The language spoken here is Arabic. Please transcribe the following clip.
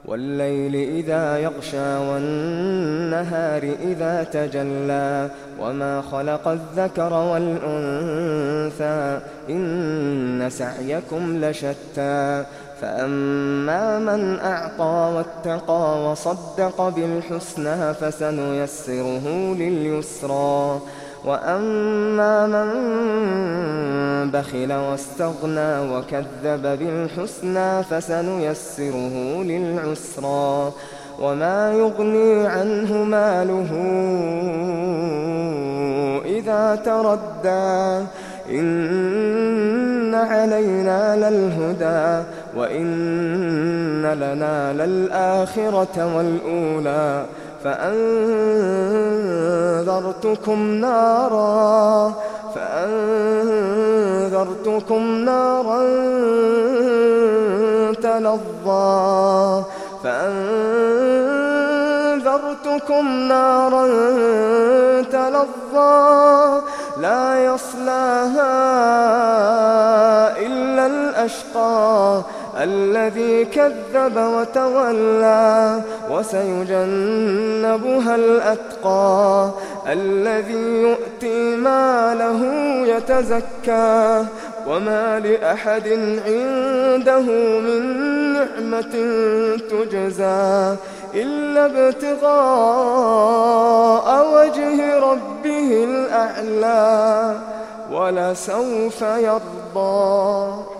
والليل إذا يغشى والنهار إذا تجلى وما خلق الذكر والأنثى إن سعيكم لشتى فأما من أعطى واتقى وصدق بالحسنى فسنيسره لليسرى وأما من بخل واستغنى وكذب بالحسنى فسنيسره للعسرى وما يغني عنه ماله إذا تردى إن علينا للهدى وإن لنا للآخرة والأولى فأنذرتكم نارا تلظى لا يصلاها إلا الأشقى الذي كذب وتولى وسيجنبها الأتقى الذي يؤتي ماله يتزكى وما لأحد عنده من نعمة تجزى إلا ابتغاء وجه ربه الأعلى ولسوف يرضى.